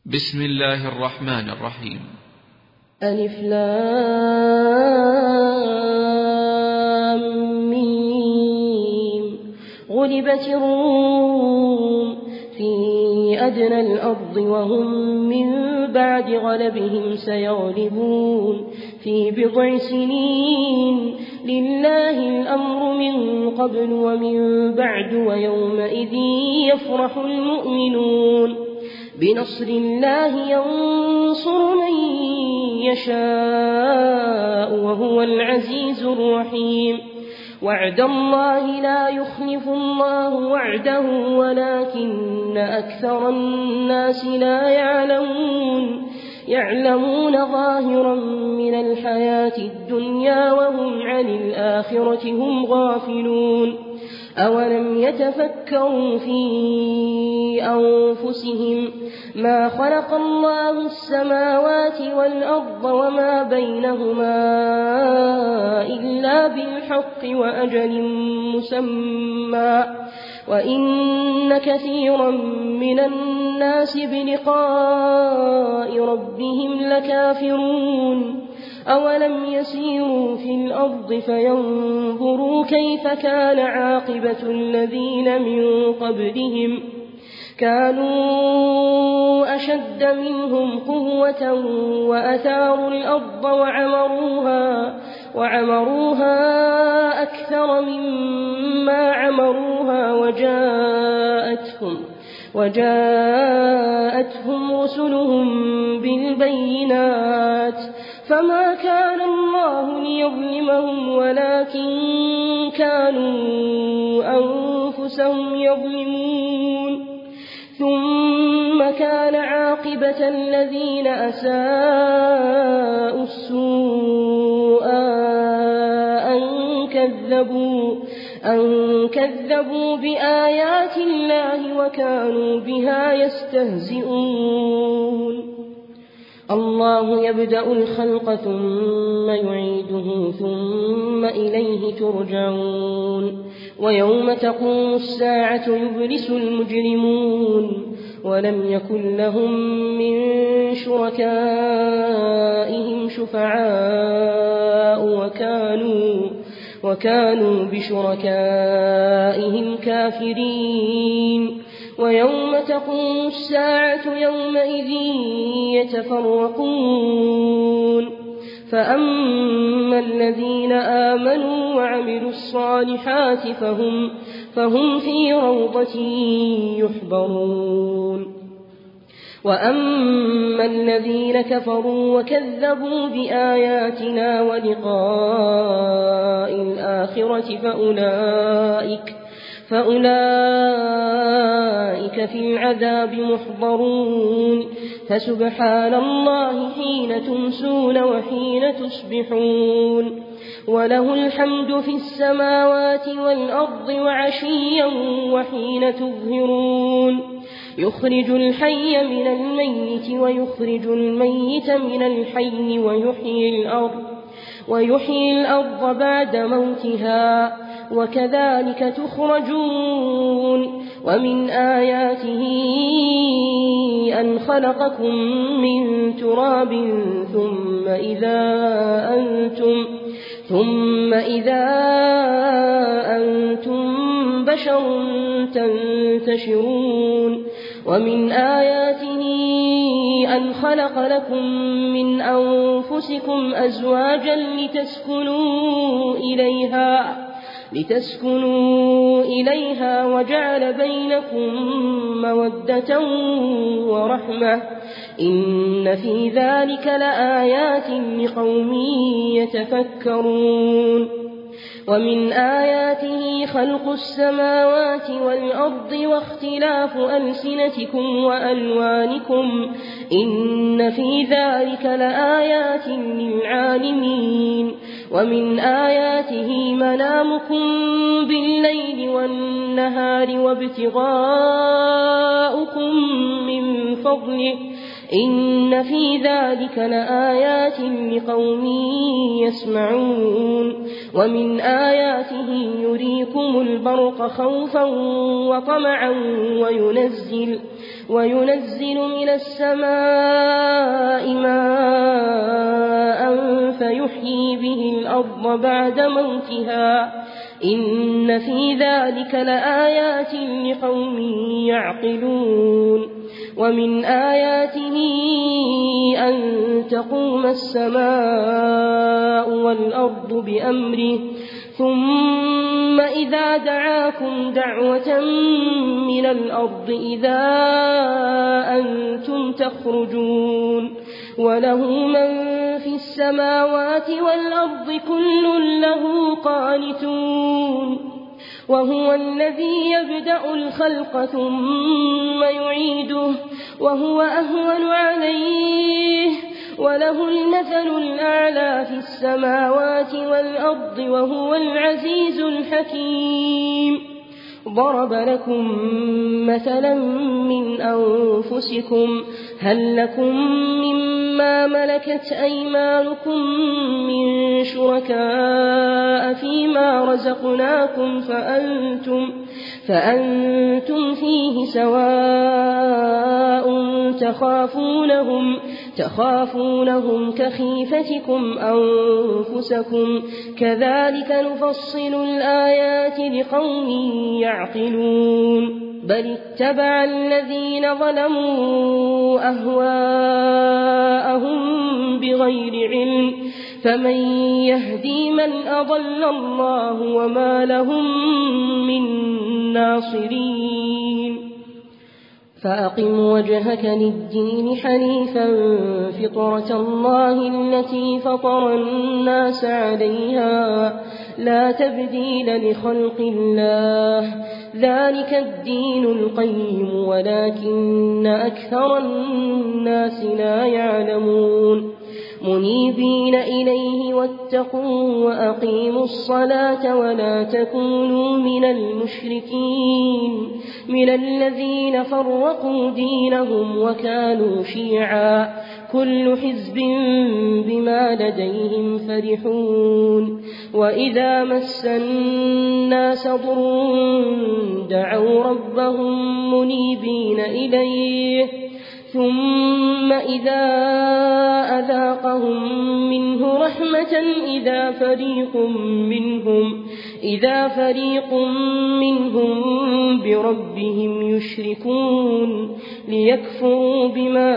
بسم الله الرحمن الرحيم. ألف لام ميم. غلبت الروم في أدنى الأرض وهم من بعد غلبهم سيغلبون في بضع سنين. لله الأمر من قبل ومن بعد ويومئذ يفرح المؤمنون. بنصر الله ينصر من يشاء وهو العزيز الرحيم. وعد الله لا يخلف الله وعده ولكن أكثر الناس لا يعلمون ظاهرا من الحياة الدنيا وهم عن الآخرة هم غافلون. أولم يتفكروا في أنفسهم ما خلق الله السماوات والأرض وما بينهما إلا بالحق وأجل مسمى وإن كثيرا من الناس بلقاء ربهم لكافرون. أولم يسيروا في الأرض فينظروا كيف كان عاقبة الذين من قبلهم كانوا أشد منهم قوة وأثاروا الأرض وعمروها أكثر مما عمروها وجاءتهم رسلهم بالبينات فما كان الله ليظلمهم ولكن كانوا أنفسهم يظلمون. ثم كان عاقبة الذين أساءوا السوء أن كذبوا بآيات الله وكانوا بها يستهزئون. الله يبدأ الخلق ثم يعيده ثم إليه ترجعون. ويوم تقوم الساعة يبلس المجرمون ولم يكن لهم من شركائهم شفعاء وكانوا بشركائهم كافرين. ويوم تقوم الساعة يومئذ يتفرقون. فأما الذين آمنوا وعملوا الصالحات فهم في روضة يحبرون. وأما الذين كفروا وكذبوا بآياتنا ولقاء الآخرة فأولئك في العذاب محضرون. فسبحان الله حين تمسون وحين تصبحون. وله الحمد في السماوات والأرض وعشيا وحين تظهرون. يخرج الحي من الميت ويخرج الميت من الحي ويحيي الأرض بعد موتها وكذلك تخرجون. ومن آياته أن خلقكم من تراب ثم إذا أنتم بشر تنتشرون. ومن آياته أن خلق لكم من أنفسكم أزواجا لتسكنوا إليها وجعل بينكم مودة ورحمة. إن في ذلك لآيات لقوم يتفكرون. ومن آياته خلق السماوات والأرض واختلاف ألسنتكم وألوانكم إن في ذلك لآيات للعالمين. ومن آياته منامكم بالليل والنهار وابتغاؤكم من فضله إن في ذلك لآيات لقوم يسمعون ومن آياته يريكم البرق خوفا وطمعا وينزل من السماء ماء فيحيي به الأرض بعد موتها إن في ذلك لآيات لقوم يعقلون ومن آياته أن تقوم السماء والأرض بأمره ثم إذا دعاكم دعوة من الأرض إذا أنتم تخرجون وله من في السماوات والأرض كل له قانتون وهو الذي يبدأ الخلق ثم يعيده وهو أهون عليه وله المثل الأعلى في السماوات والأرض وهو العزيز الحكيم ضرب لكم مثلا من أنفسكم هل لكم مما ملكت أيمانكم من شركاء فيما رزقناكم فأنتم فيه سواء تخافونهم كخيفتكم أنفسكم كذلك نفصل الآيات لقوم يعقلون بل اتبع الذين ظلموا أهواءهم بغير علم فمن يهدي من أضل الله وما لهم من ناصرين فأقم وجهك للدين حنيفا فطرة الله التي فطر الناس عليها لا تبديل لخلق الله ذلك الدين القيم ولكن أكثر الناس لا يعلمون منيبين إليه واتقوا وأقيموا الصلاة ولا تكونوا من المشركين من الذين فرقوا دينهم وكانوا شيعا كل حزب بما لديهم فرحون وإذا مس الناس ضر دعوا ربهم منيبين إليه ثم إذا أذاقهم منه رحمة إذا فريق منهم بربهم يشركون ليكفروا بما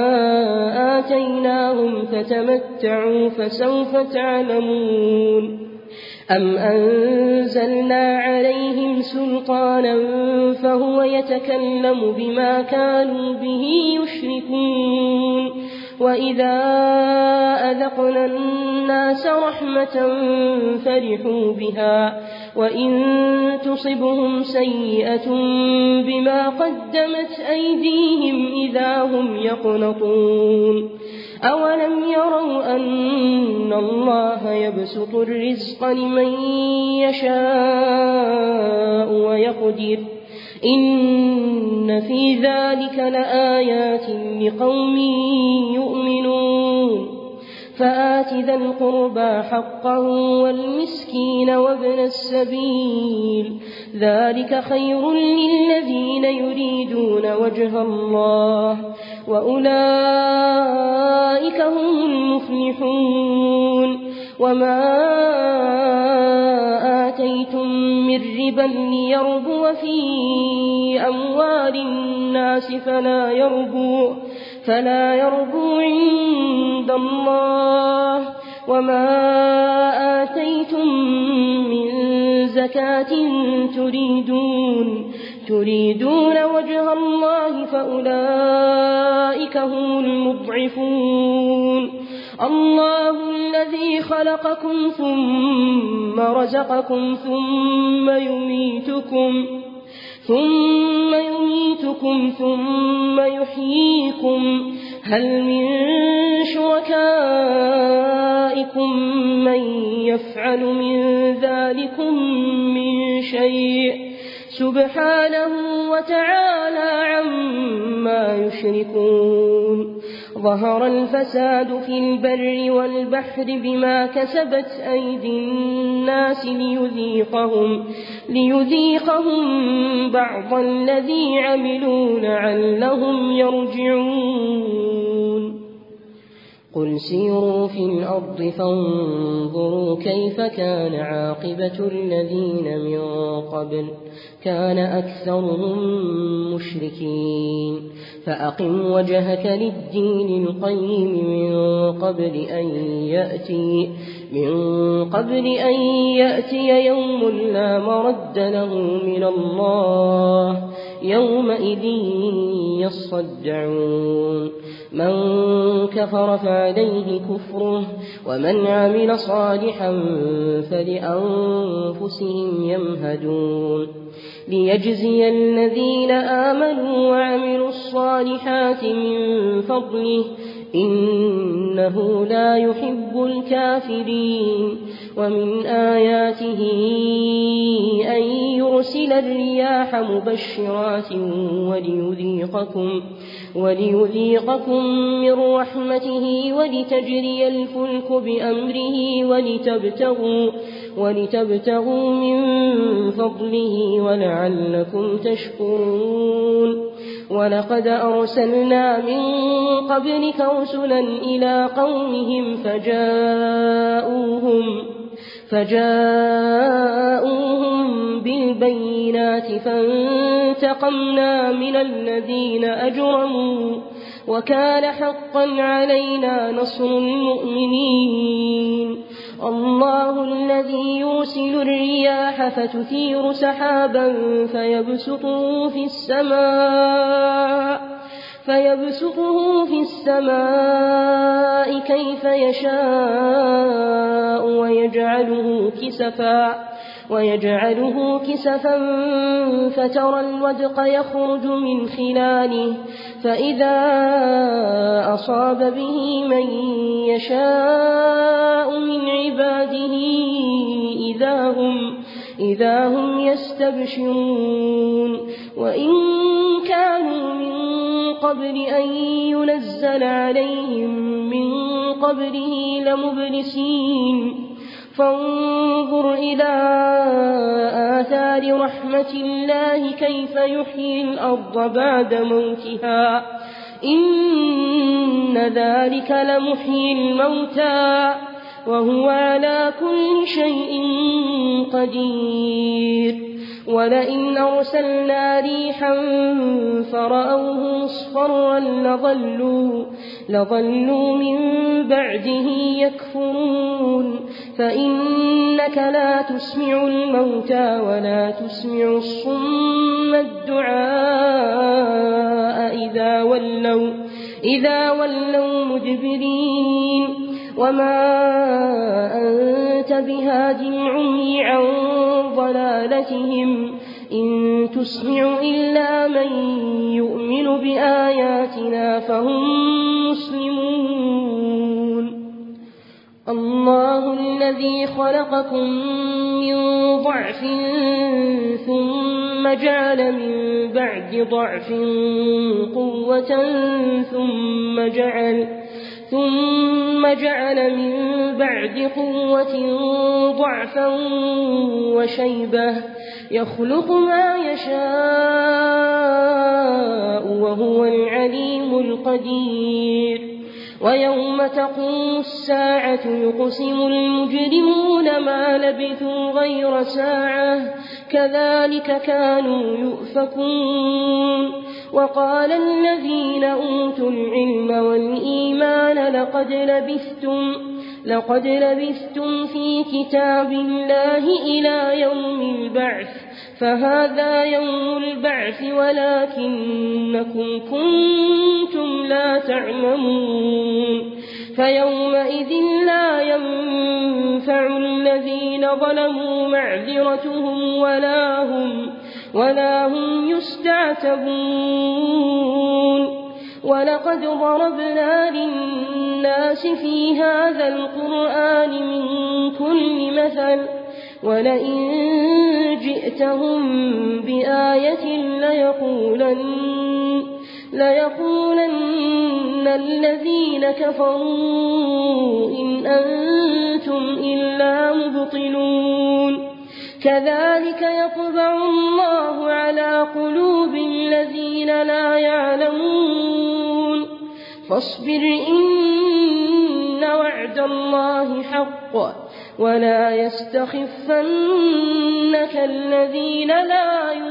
آتيناهم فتمتعوا فسوف تعلمون أم أنزلنا عليهم سلطانا فهو يتكلم بما كانوا به يشركون وإذا أذقنا الناس رحمة فرحوا بها وإن تصبهم سيئة بما قدمت أيديهم إذا هم يقنطون أولم يروا أن الله يبسط الرزق لمن يشاء ويقدر إن في ذلك لآيات لقوم يؤمنون فآت ذا القربى حقه والمسكين وابن السبيل ذلك خير للذين يريدون وجه الله وأولئك هم المفلحون وما آتيتم من ربا ليربو في أموال الناس فلا يربو عند الله وما آتيتم من زكاة تريدون وجه الله فأولئك هم المضعفون الله الذي خلقكم ثم رزقكم ثم يميتكم ثم يحييكم هل من شركائكم من يفعل من ذلكم من شيء سبحانه وتعالى عما يشركون ظهر الفساد في البر والبحر بما كسبت أيدي الناس ليذيقهم بعض الذي عملوا لعلهم يرجعون قل سيروا في الأرض فانظروا كيف كان عاقبة الذين من قبل كان أكثرهم مشركين فأقم وجهك للدين القيم من قبل أن يأتي يوم لا مرد له من الله يومئذ يصدعون من كفر فعليه كفره ومن عمل صالحا فلأنفسهم يمهدون ليجزي الذين آمنوا وعملوا الصالحات من فضله إنه لا يحب الكافرين ومن آياته أن يرسل الرياح مبشرات وليذيقكم من رحمته ولتجري الفلك بأمره ولتبتغوا من فضله ولعلكم تشكرون ولقد أرسلنا من قبلك رسلا إلى قومهم فجاءوهم بالبينات فانتقمنا من الذين أجرموا وكان حقا علينا نصر المؤمنين الله الذي يرسل الرياح فتثير سحابا فيبسطه في السماء كيف يشاء ويجعله كسفا فترى الودق يخرج من خلاله فإذا أصاب به من يشاء من عباده إذا هم يستبشرون وإن كانوا من قبل أن ينزل عليهم من قبله لمبلسين فانظر إلى آثار رحمة الله كيف يحيي الأرض بعد موتها إن ذلك لمحيي الموتى وهو على كل شيء قدير ولئن أرسلنا ريحا فرأوه مصفرا لظلوا من بعده يكفرون فإنك لا تسمع الموتى ولا تسمع الصم الدعاء إذا ولوا مدبرين وما أنت بهاد العمي عن ضلالتهم إن تسمع إلا من يؤمن بآياتنا فهم مسلمون الله الذي خلقكم من ضعف ثم جعل من بعد ضعف قوة ثم جعل من بعد قوة ضعفا وشيبة يخلق ما يشاء وهو العليم القدير ويوم تقوم الساعة يقسم المجرمون ما لبثوا غير ساعة كذلك كانوا يؤفكون وقال الذين أوتوا العلم والإيمان لقد لبثتم في كتاب الله إلى يوم البعث فهذا يوم البعث ولكنكم كنتم لا تعلمون فيومئذ لا ينفع الذين ظلموا معذرتهم ولا هم يستعتبون ولقد ضربنا للناس في هذا القرآن من كل مثل ولئن جئتهم بآية ليقولن الذين كفروا إن أنتم إلا مبطلون كذلك يطبع الله على قلوب الذين لا يعلمون فاصبر إن وعد الله حق ولا يستخفنك الذين لا يؤمنون